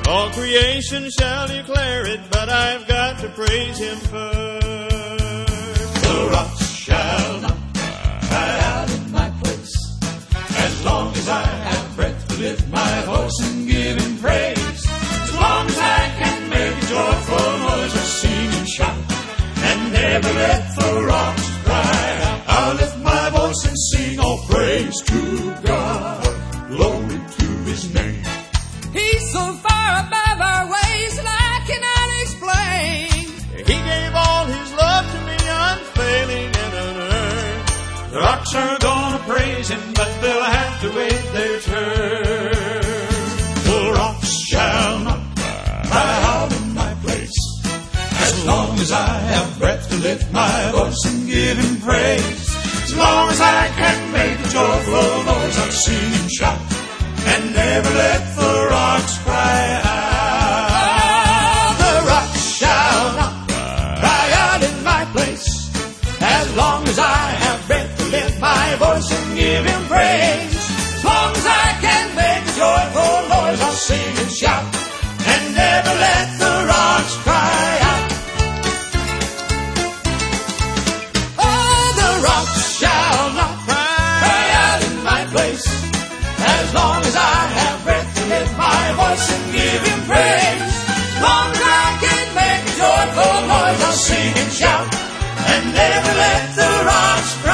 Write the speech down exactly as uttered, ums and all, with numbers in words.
All creation shall declare it, but I've got to praise him first. The rocks shall not cry out in my place, as long as I have breath to lift my voice and give him praise. As long as I can make a joyful noise, I'll sing and shout, and never let the rocks cry out. I'll lift my voice and sing all praise to God, glory to his name. He's so far above our ways that I cannot explain. He gave all his love to me, unfailing and unearned. The rocks are gonna praise him, but they'll have to wait their turn. The rocks shall not cry out in my place, as long as I have breath to lift my voice and give him praise. As long as I can make a joyful noise, I'll sing and shout, and never let the rocks cry out. The rocks shall not cry out in my place, as long as I have breath to lift my voice and give him praise. As long as I can make a joyful noise, I'll sing and shout, and never let the rocks cry out. Oh, the rocks shall not cry out in my place, as long as I have breath to lift my voice and give him praise. As long as I can make a joyful noise, I'll sing and shout, and never let the rocks cry out.